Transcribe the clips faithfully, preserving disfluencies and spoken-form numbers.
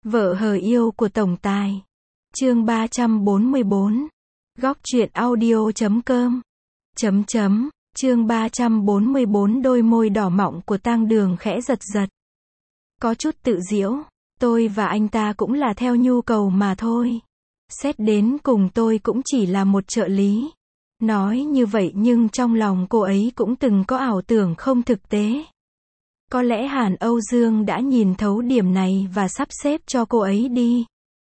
Vợ hờ yêu của tổng tài. Chương ba trăm bốn mươi bốn. Góc truyện audio chấm com. Chấm chấm. Chương ba trăm bốn mươi bốn. Đôi môi đỏ mọng của Tang Đường khẽ giật giật. Có chút tự giễu. Tôi và anh ta cũng là theo nhu cầu mà thôi. Xét đến cùng tôi cũng chỉ là một trợ lý. Nói như vậy nhưng trong lòng cô ấy cũng từng có ảo tưởng không thực tế. Có lẽ Hàn Âu Dương đã nhìn thấu điểm này và sắp xếp cho cô ấy đi.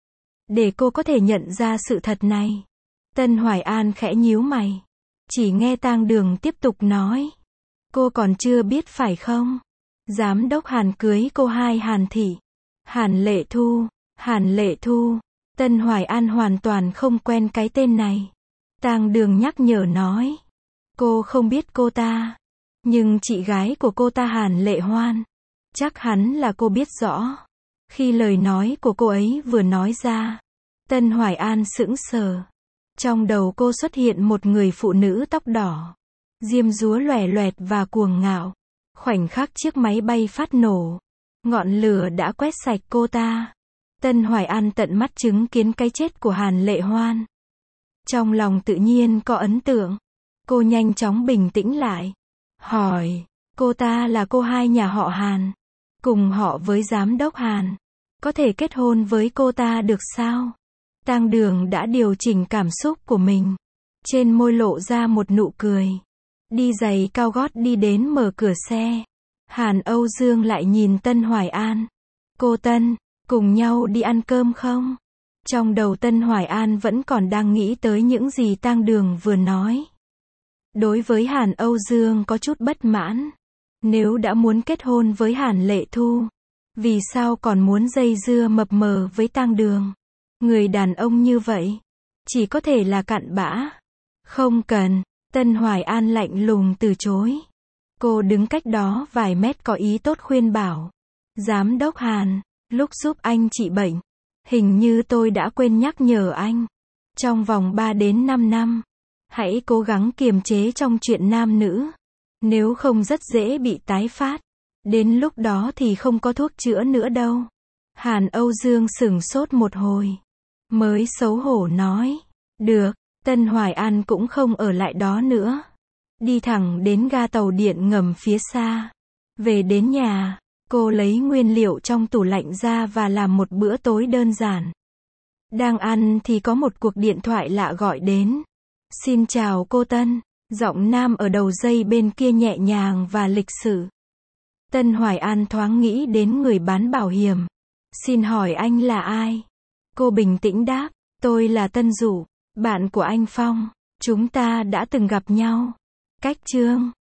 Để cô có thể nhận ra sự thật này. Tân Hoài An khẽ nhíu mày. Chỉ nghe Tang Đường tiếp tục nói. Cô còn chưa biết phải không? Giám đốc Hàn cưới cô hai Hàn Thị. Hàn Lệ Thu. Hàn Lệ Thu. Tân Hoài An hoàn toàn không quen cái tên này. Tang Đường nhắc nhở nói. Cô không biết cô ta. Nhưng chị gái của cô ta Hàn Lệ Hoan. Chắc hẳn là cô biết rõ. Khi lời nói của cô ấy vừa nói ra. Tân Hoài An sững sờ. Trong đầu cô xuất hiện một người phụ nữ tóc đỏ. Diêm dúa loẻ loẹt và cuồng ngạo. Khoảnh khắc chiếc máy bay phát nổ. Ngọn lửa đã quét sạch cô ta. Tân Hoài An tận mắt chứng kiến cái chết của Hàn Lệ Hoan. Trong lòng tự nhiên có ấn tượng. Cô nhanh chóng bình tĩnh lại. Hỏi, cô ta là cô hai nhà họ Hàn. Cùng họ với giám đốc Hàn. Có thể kết hôn với cô ta được sao? Tang Đường đã điều chỉnh cảm xúc của mình. Trên môi lộ ra một nụ cười. Đi giày cao gót đi đến mở cửa xe. Hàn Âu Dương lại nhìn Tân Hoài An. Cô Tân, cùng nhau đi ăn cơm không? Trong đầu Tân Hoài An vẫn còn đang nghĩ tới những gì Tang Đường vừa nói. Đối với Hàn Âu Dương có chút bất mãn. Nếu đã muốn kết hôn với Hàn Lệ Thu, vì sao còn muốn dây dưa mập mờ với Tang Đường? Người đàn ông như vậy, chỉ có thể là cặn bã. Không cần, Tân Hoài An lạnh lùng từ chối. Cô đứng cách đó vài mét có ý tốt khuyên bảo. Giám đốc Hàn, lúc giúp anh trị bệnh, hình như tôi đã quên nhắc nhở anh. Trong vòng ba đến năm năm, hãy cố gắng kiềm chế trong chuyện nam nữ. Nếu không rất dễ bị tái phát. Đến lúc đó thì không có thuốc chữa nữa đâu. Hàn Âu Dương sửng sốt một hồi. Mới xấu hổ nói. Được, Tân Hoài An cũng không ở lại đó nữa. Đi thẳng đến ga tàu điện ngầm phía xa. Về đến nhà, cô lấy nguyên liệu trong tủ lạnh ra và làm một bữa tối đơn giản. Đang ăn thì có một cuộc điện thoại lạ gọi đến. Xin chào cô Tân. Giọng nam ở đầu dây bên kia nhẹ nhàng và lịch sự. Tân Hoài An thoáng nghĩ đến người bán bảo hiểm. Xin hỏi anh là ai? Cô bình tĩnh đáp. Tôi là Tân Dụ, bạn của anh Phong. Chúng ta đã từng gặp nhau. Cách Chương.